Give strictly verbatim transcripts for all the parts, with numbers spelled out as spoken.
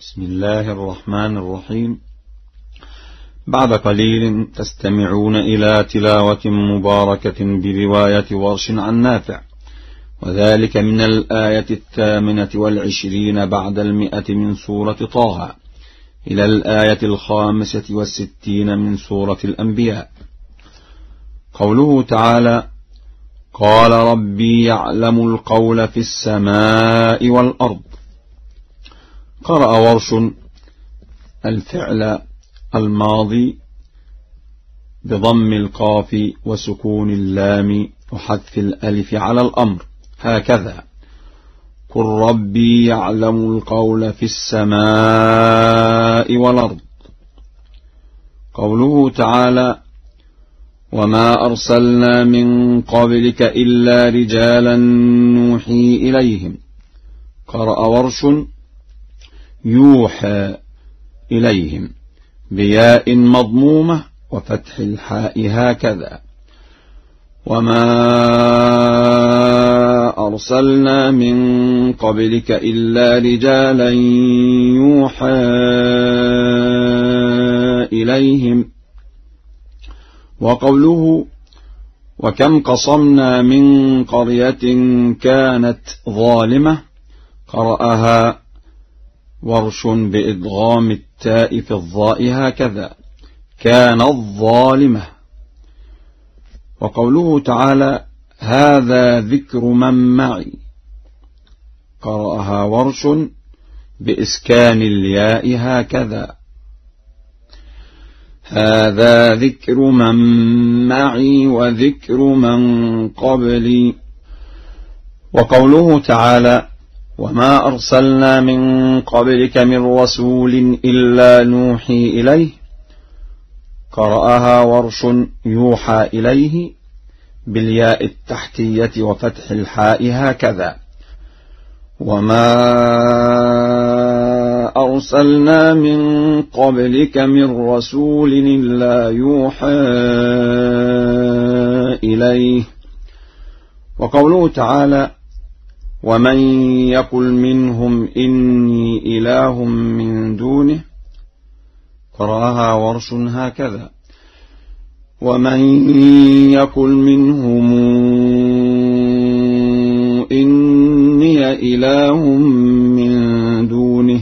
بسم الله الرحمن الرحيم. بعد قليل تستمعون إلى تلاوة مباركة برواية ورش عن نافع، وذلك من الآية الثامنة والعشرين بعد المئة من سورة طه إلى الآية الخامسة والستين من سورة الأنبياء. قوله تعالى: قال ربي يعلم القول في السماء والأرض. قرأ ورش الفعل الماضي بضم القاف وسكون اللام وحذف الألف على الأمر هكذا: قل ربي يعلم القول في السماء والأرض. قوله تعالى: وما أرسلنا من قبلك إلا رجالا نوحي إليهم. قرأ ورش يوحى إليهم بياء مضمومة وفتح الحاء هكذا: وما أرسلنا من قبلك إلا رجالا يوحى إليهم. وقوله: وكم قصمنا من قرية كانت ظالمة. قرأها ورش بإدغام التاء في الظاء هكذا: كانت ظالمة. وقوله تعالى: هذا ذكر من معي. قرأها ورش بإسكان الياء هكذا: هذا ذكر من معي وذكر من قبلي. وقوله تعالى: وما أرسلنا من قبلك من رسول إلا نوحي إليه. قرأها ورش يوحى إليه بالياء التحتية وفتح الحاء هكذا: وما أرسلنا من قبلك من رسول إلا يوحى إليه. وقوله تعالى: ومن يقل منهم إني إله من دونه. قرأها ورش هكذا: ومن يقل منهم إني إله من دونه.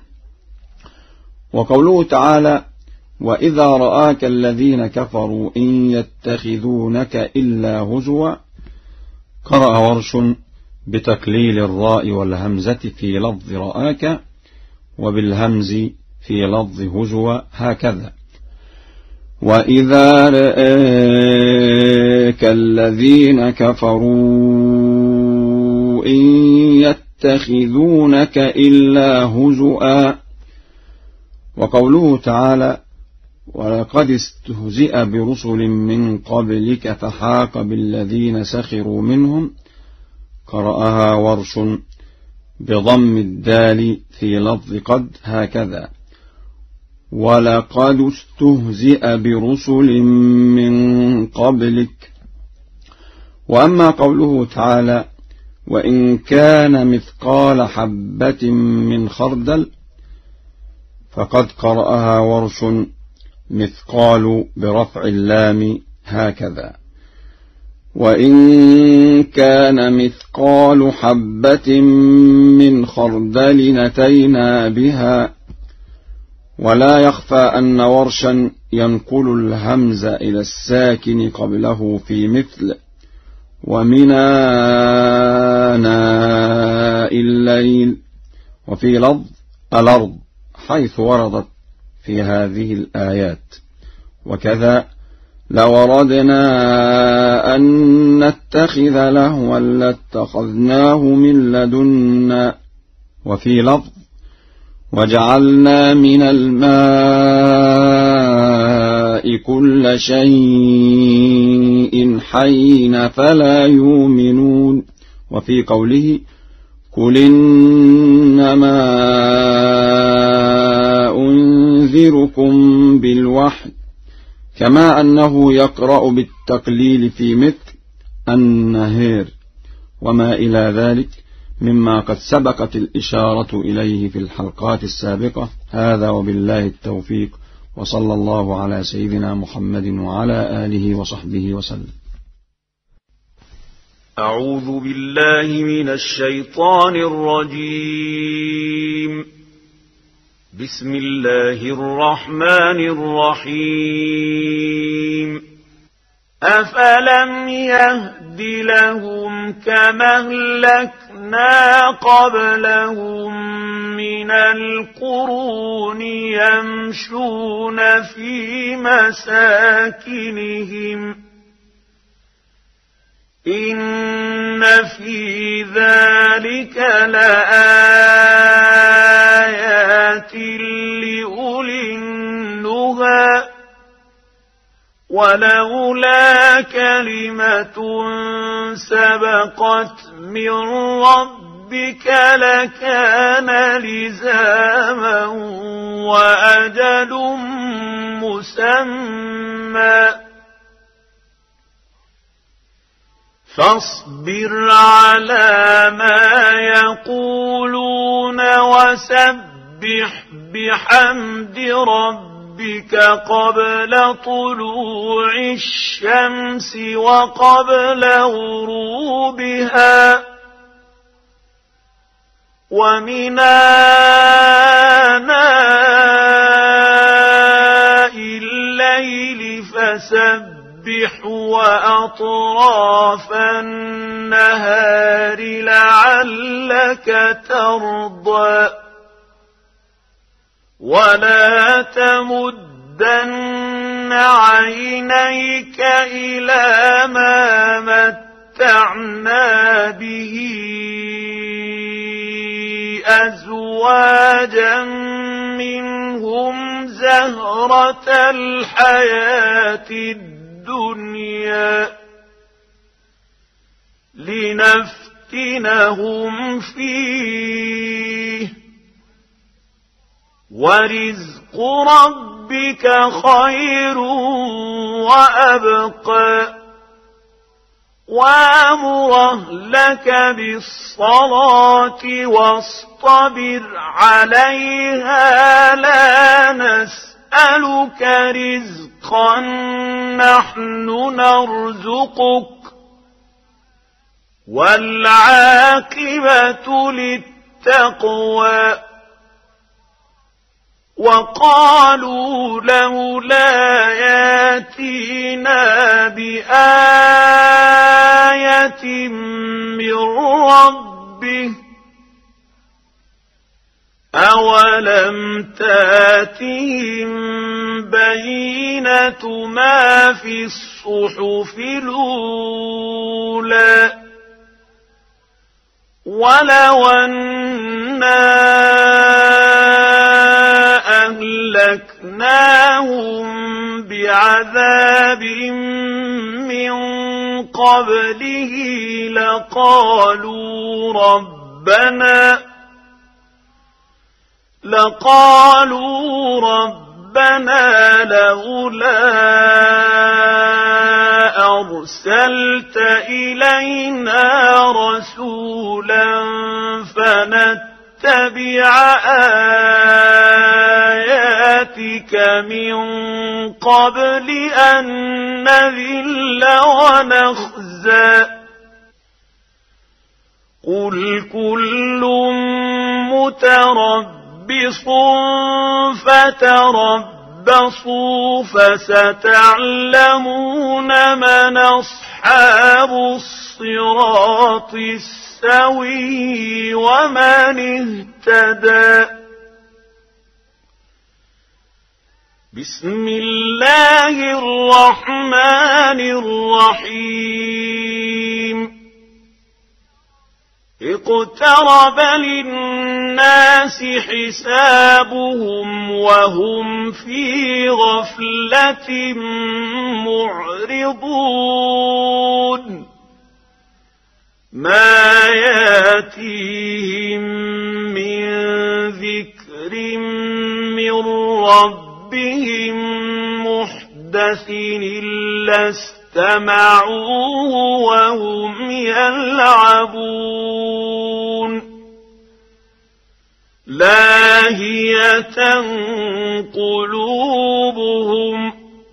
وقوله تعالى: وإذا رآك الذين كفروا إن يتخذونك إلا هزوا. قرأ ورش بتقليل الراء والهمزة في لفظ رآك وبالهمز في لفظ هزوا هكذا: وإذا رآك الذين كفروا إن يتخذونك إلا هزوا. وقوله تعالى: ولقد استهزئ برسل من قبلك فحاق بالذين سخروا منهم. قرأها ورش بضم الدال في لفظ قد هكذا: ولقد استهزئ برسل من قبلك. وأما قوله تعالى: وإن كان مثقال حبة من خردل. فقد قرأها ورش مثقال برفع اللام هكذا: وإن كان مثقال حبة من خردل أتينا بها. ولا يخفى أن ورشا ينقل الهمز إلى الساكن قبله في مثل ومن آناء الليل، وفي لفظ الأرض حيث وردت في هذه الآيات. وكذا لوردنا أن نتخذ لهوا لاتخذناه من لدنا. وفي لفظ وجعلنا من الماء كل شيء حي فلا يؤمنون. وفي قوله: قل إنما أنذركم بالوحي. كما أنه يقرأ بالتقليل في مثل النهير وما إلى ذلك مما قد سبقت الإشارة إليه في الحلقات السابقة. هذا وبالله التوفيق، وصلى الله على سيدنا محمد وعلى آله وصحبه وسلم. أعوذ بالله من الشيطان الرجيم. بسم الله الرحمن الرحيم. أفلم يهد لهم كما أهلكنا قبلهم من القرون يمشون في مساكنهم إن في ذلك لآيات لأولي النهى ولولا كلمة سبقت من ربك لكان لزاما وأجل مسمى فاصبر على ما يقولون وسبح بحمد ربك قبل طلوع الشمس وقبل غروبها ومن آناء الليل فسبح وأطراف النهار لعلك ترضى ولا تمدن عينيك إلى ما متعنا به أزواجا منهم زهرة الحياة الدنيا لنفتنهم فيه ورزق ربك خير وأبقى وأمر أهلك بالصلاة واصطبر عليها لا نسألك رزقا نحن نرزقك والعاقبة للتقوى وقالوا لولا ياتينا بآية من ربه أولم تاتهم بينة ما في الصحف الأولى ولو أنا أهلكناهم بعذاب من قبله لقالوا ربنا لقالوا ربنا لولا أرسلت إلينا رسولا فنتبع آياتك من قبل أن نذل ونخزى قل كل متربص فتربصوا فستعلمون من أصحاب الصراط السوي ومن اهتدى. بسم الله الرحمن الرحيم. اقترب للناس حسابهم وهم في غفلة معرضون ما ياتيهم من ذكر من ربهم محدث إلا استمعوه وهم يلعبون لاهية قلوبهم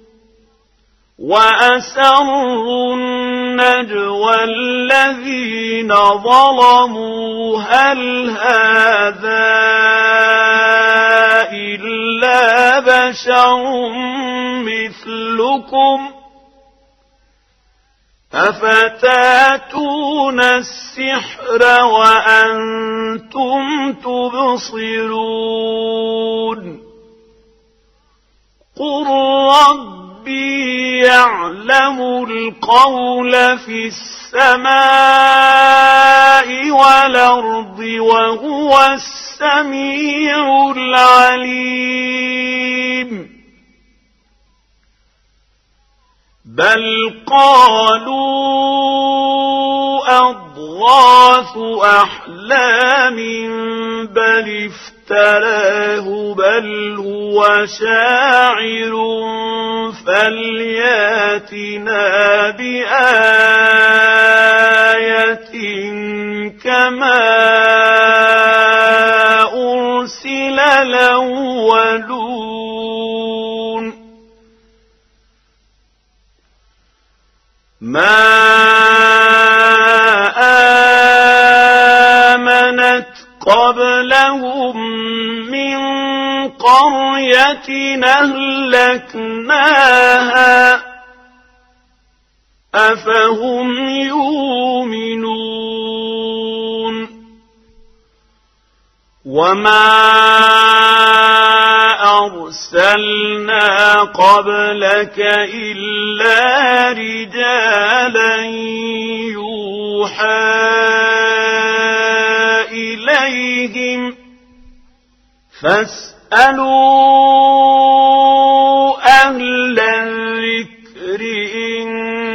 وأسروا النجوى الذين ظلموا هل هذا إلا بشر مثلكم أفتاتون السحر وأنتم تبصرون قل ربي يعلم القول في السماء والأرض وهو السميع العليم بل قالوا أضغاث أحلام بل افتراه بل هو شاعر فلياتنا بآية كما أرسل الأولون ما آمنت قبلهم من قرية أهلكناها أفهم يؤمنون وما أرسلنا قبلك إلا رجالا يوحى إليهم فاسألوا أهل الذكر إن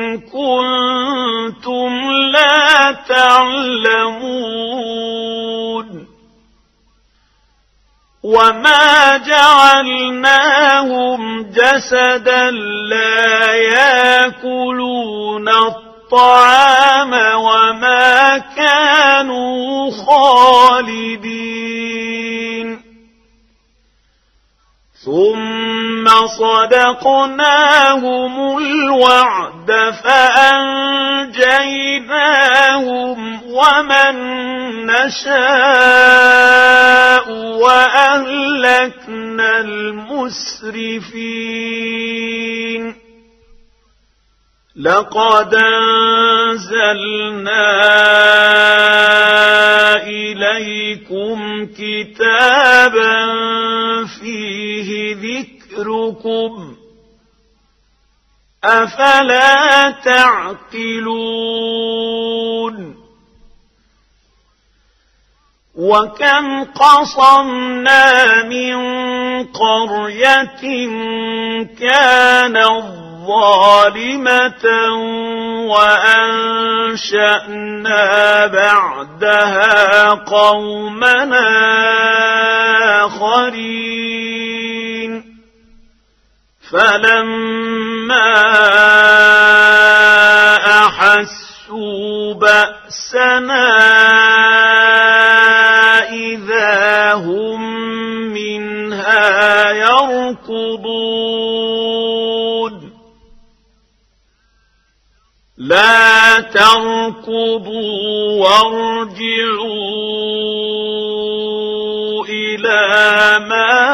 كنتم لا تعلمون وما جعلناهم جسدا لا يأكلون الطعام وما كانوا خالدين ثم صدقناهم الوعد فأنجيناهم ومن نشاء وأهلكنا المسرفين لقد أنزلنا إليكم كتابا فيه ذكركم أفلا تعقلون وكم قصمنا من قرية كانت ظالمة وأنشأنا بعدها قومنا آخرين فلما أحسوا بأسنا إذا هم منها يركضون لا تركضوا وارجعوا إلى ما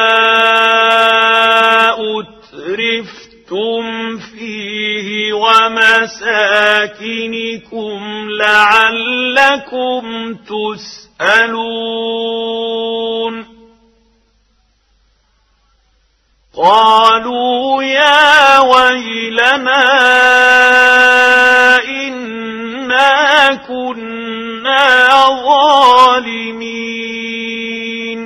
أترفتم فيه ومساكنكم لعلكم تسألون قالوا يا ويلنا إنا كنا ظالمين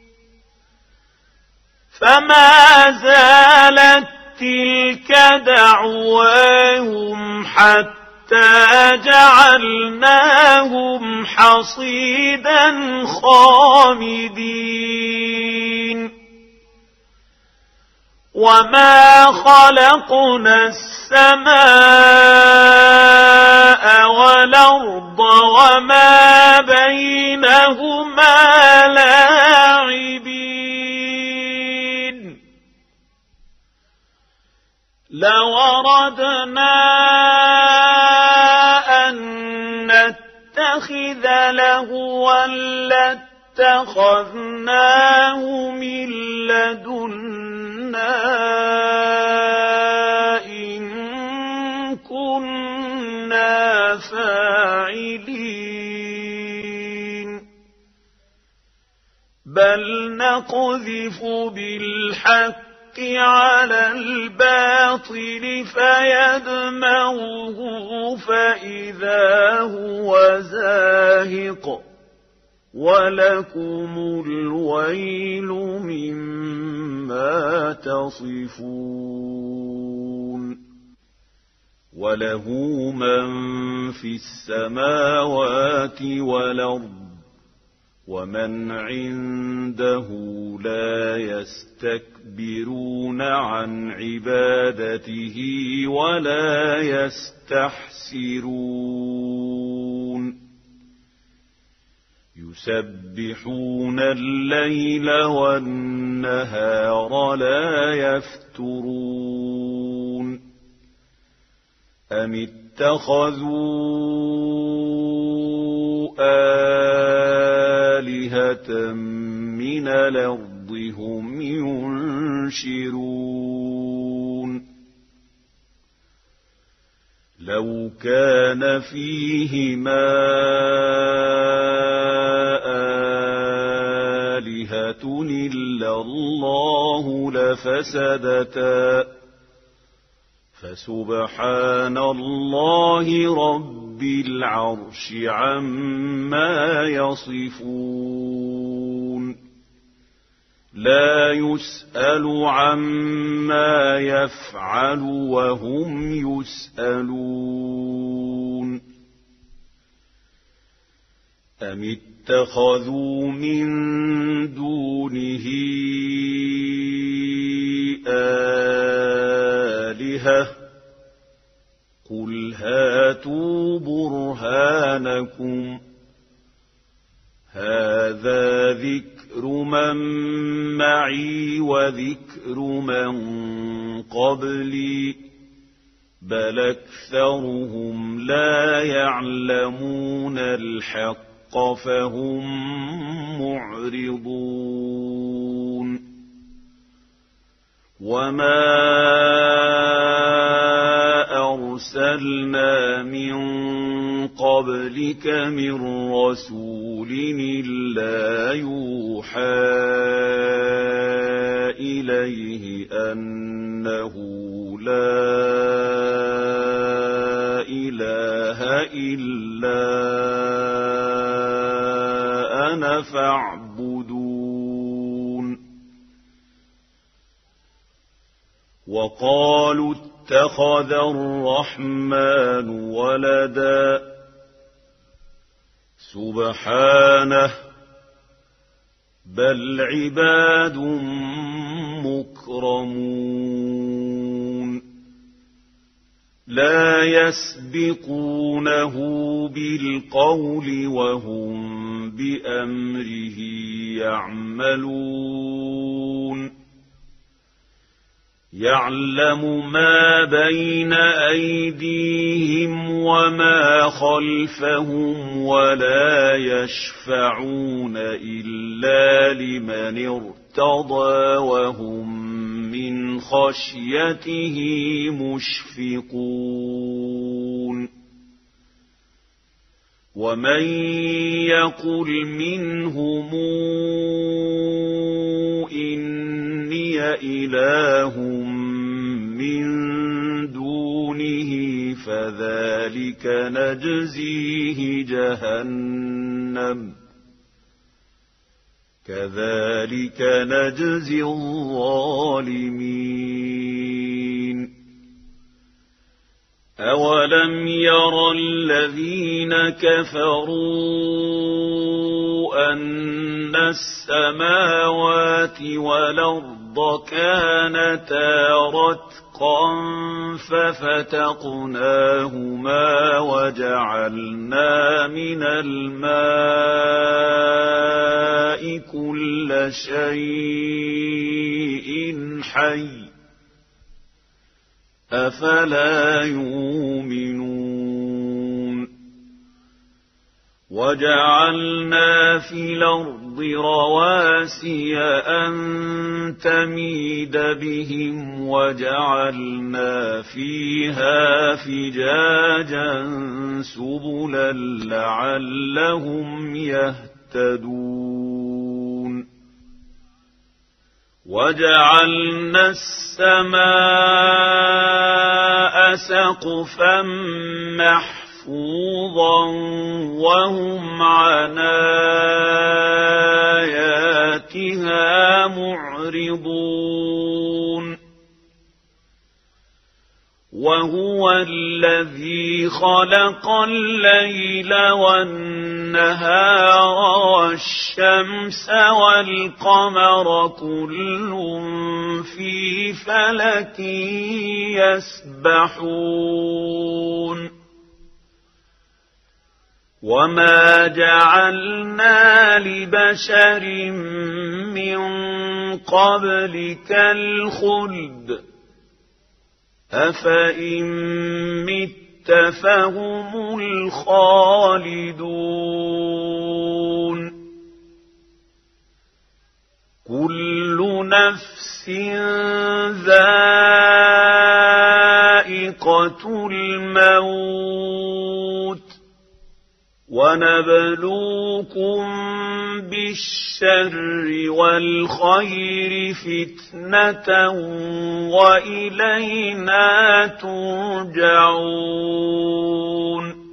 فما زالت تلك دعواهم حتى جعلناهم حصيدا خامدين وما خلقنا السماء والأرض وما بينهما لاعبين لو أردنا أن نتخذ لهوا لاتخذناه من لدنا إن كنا فاعلين بل نقذف بالحق على الباطل فيدمغه فإذا هو زاهق ولكم الويل مما تصفون وله من في السماوات والأرض ومن عنده لا يستكبرون عن عبادته ولا يستحسرون يسبحون الليل والنهار لا يفترون أم اتخذوا آلهة من الأرض هم ينشرون لو كان فيهما آلهة إلا الله لفسدتا فسبحان الله رب العرش عما يصفون لا يسأل عما يفعل وهم يسألون أم اتخذوا من دونه آلهة قل هاتوا برهانكم هذا ذكر من معي وذكر من قبلي بل أكثرهم لا يعلمون الحق فهم معرضون وما أرسلنا من قبلك من رسول إلا يوحى إليه أنه لا إله إلا أنا فاعبدون وقالوا اتخذ الرحمن ولدا سبحانه بل عباد مكرمون لا يسبقونه بالقول وهم بأمره يعملون يعلم ما بين أيديهم وما خلفهم ولا يشفعون إلا لمن ارتضى وهم من خشيته مشفقون ومن يقل منهم إني إله من دونه فذلك نجزيه جهنم كذلك نجزي الظالمين أولم ير الذين كفروا أن السماوات والأرض كانتا رتقا ففتقناهما وجعلنا من الماء كل شيء حي أفلا يؤمنون وجعلنا في الأرض رواسي أن تميد بهم وجعلنا فيها فجاجا سبلا لعلهم يهتدون وجعلنا السماء سقفا محفوظا وهم عن آياتها معرضون وهو الذي خلق الليل والنهار والشمس والقمر كل في فلك يسبحون وما جعلنا لبشر من قبلك الخلد أفإن مت فهم الخالدون كل نفس ذائقة الموت ونبلوكم بالشر والخير فتنة وإلينا ترجعون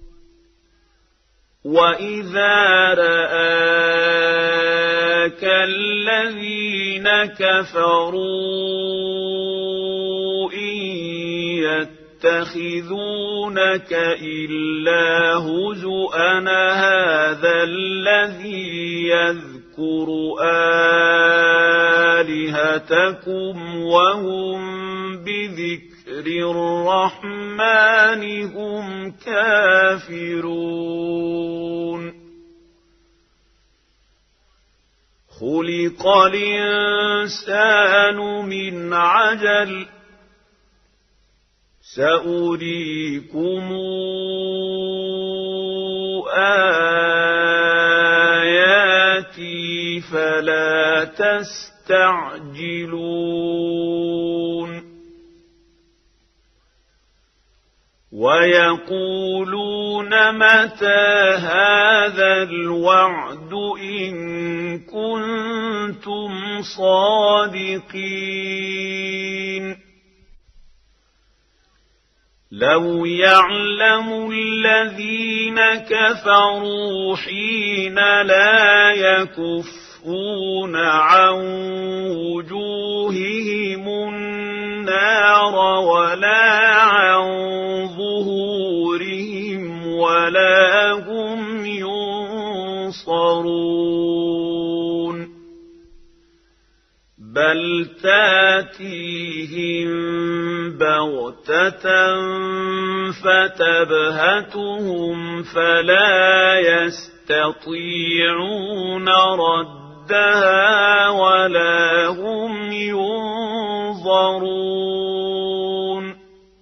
وإذا رآك الذين كفروا إن يتخذونك إلا هزؤا هذا الذي يذكر آلهتكم وهم بذكر الرحمن هم كافرون خلق الإنسان من عجل سأريكم آياتي فلا تستعجلون ويقولون متى هذا الوعد إن كنتم صادقين لو يعلم الذين كفروا حين لا يكفون عن وجوههم النار ولا عن ظهورهم ولا هم ينصرون بل تاتيهم بغتة فتبهتهم فلا يستطيعون ردها ولا هم ينظرون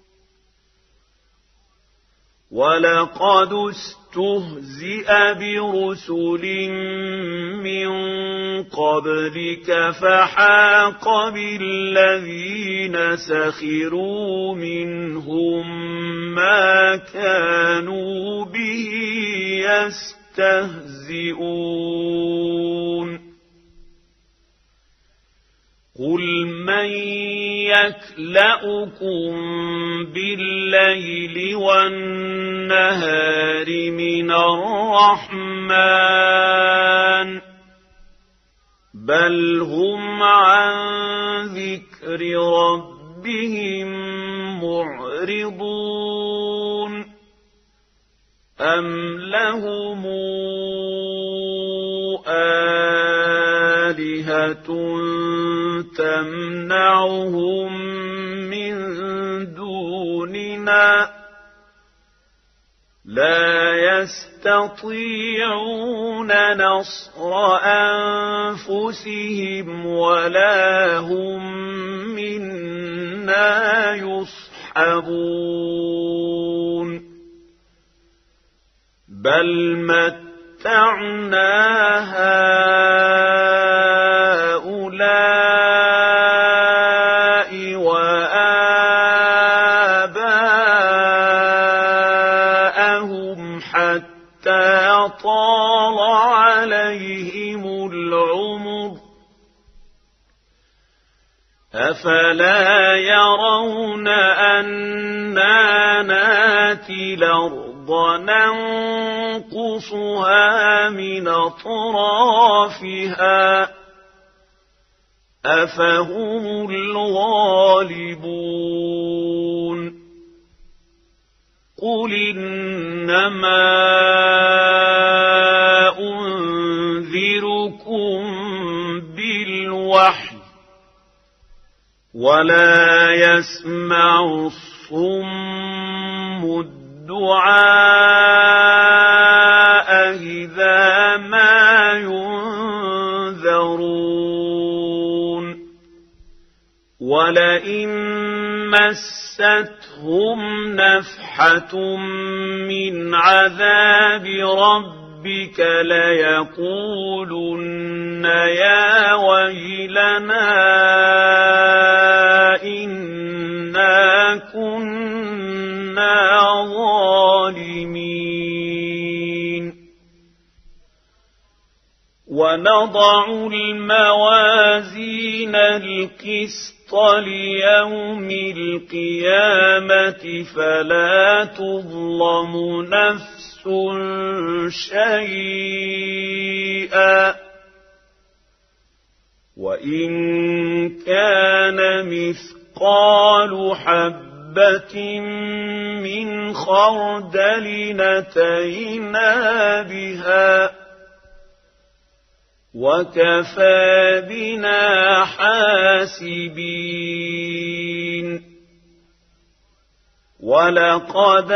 ولقد استهزئ برسل من قبلك فحاق بالذين سخروا منهم ما كانوا به يستهزئون قل من يكلؤكم بالليل والنهار من الرحمن بل هم عن ذكر ربهم معرضون أم لهم آلهة تمنعهم من دوننا لا يستطيعون نصر أنفسهم ولا هم منا يصحبون بل متعنا هؤلاء وآباءهم حتى طال عليهم العمر أفلا يرون أنا ناتي الأرض ننقصها من أطرافها أفهم الغالبون قل إنما أنذركم بالوحي ولا يسمع الصم الدعاء إذا ما ينذرون ولئن مستهم نفحة من عذاب ربك ليقولن يا ويلنا إنا كنا ظالمين ونضع الموازين القسط ليوم القيامة فلا تظلم نفس شيئا وإن كان مثقال حبة من خردل أتينا بها وكفى بنا حاسبين ولقد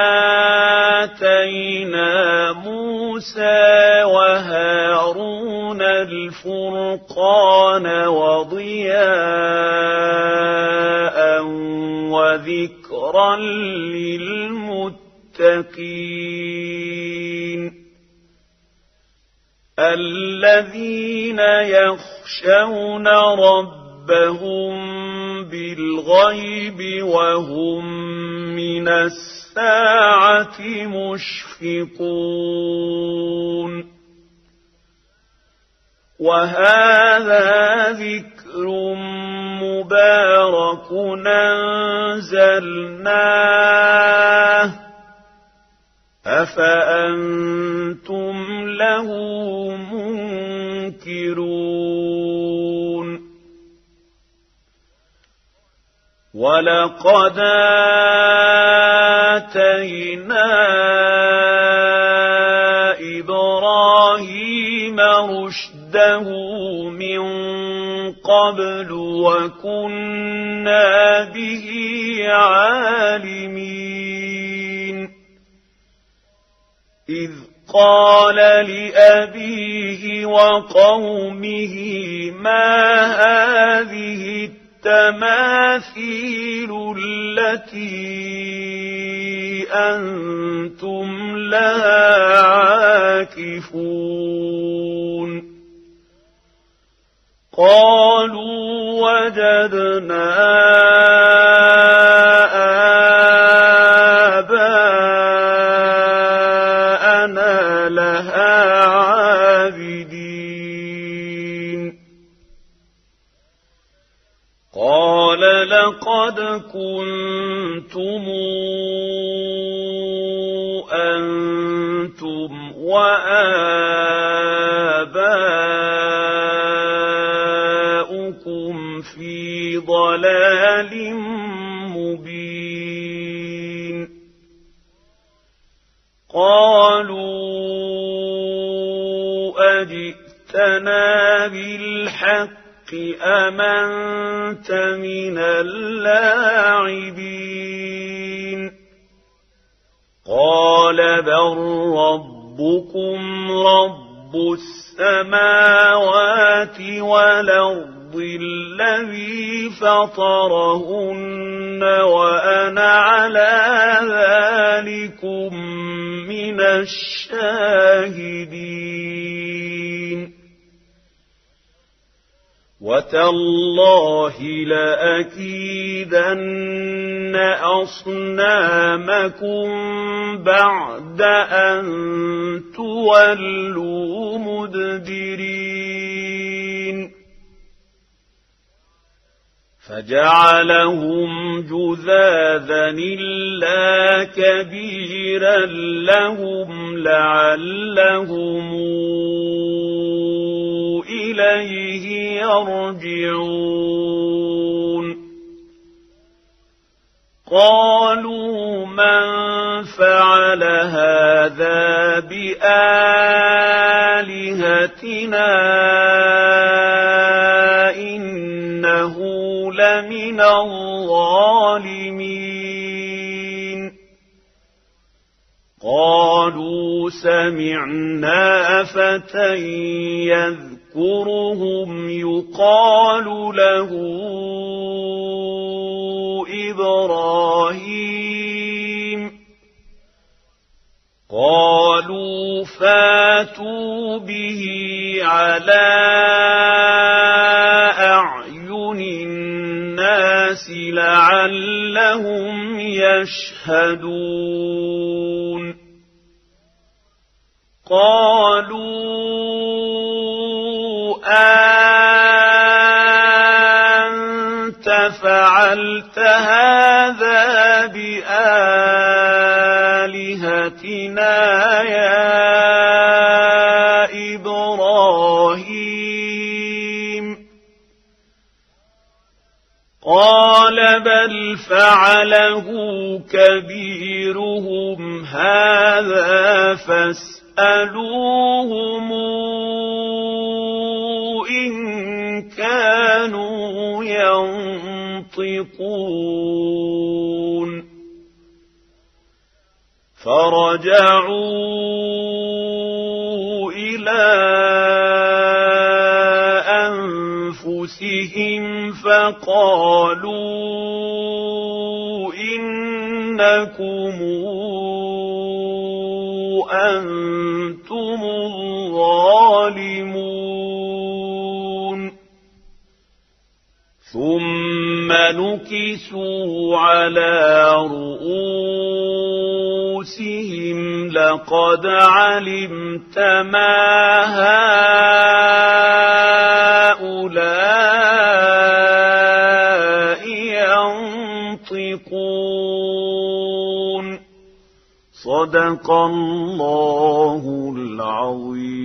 آتينا موسى وهارون الفرقان وضياء وذكرا للمتقين الذين يخشون ربهم بالغيب وهم من الساعة مشفقون وهذا ذكر مبارك أنزلناه أفأنتم له منكرون ولقد آتينا إبراهيم رشده من قبل وكنا به عالمين إذ قال لأبيه وقومه ما هذه التماثيل التي أنتم لها عاكفون قالوا وجدنا آباءنا لها عابدين قال لقد كنتم أنتم وآباؤكم في ضلال مبين قالوا أجئتنا بالحق أمنت من اللاعبين قال بل ربكم رب السماوات والأرض الذي فطرهن وأنا على ذلكم من الشاهدين وتالله لأكيدن أصنامكم بعد أن تولوا مدبرين فجعلهم جذاذا إلا كبيرا لهم لعلهم إليه يرجعون قالوا من فعل هذا بآلهتنا إنه لمن الظالمين قالوا سمعنا فتى يذكرهم يقال له إبراهيم قالوا فاتوا به على أعين الناس لعلهم يشهدون قالوا أنت فعلت هذا بآلهتنا يا إبراهيم قال بل فعله كبيرهم هذا فاسألوهم إن كانوا ينطقون فرجعوا إلى أنفسهم فقالوا إنكم أنتم الظالمون ثم نكسوا على رؤوسهم لقد علمت ما هؤلاء ينطقون صدق الله العظيم.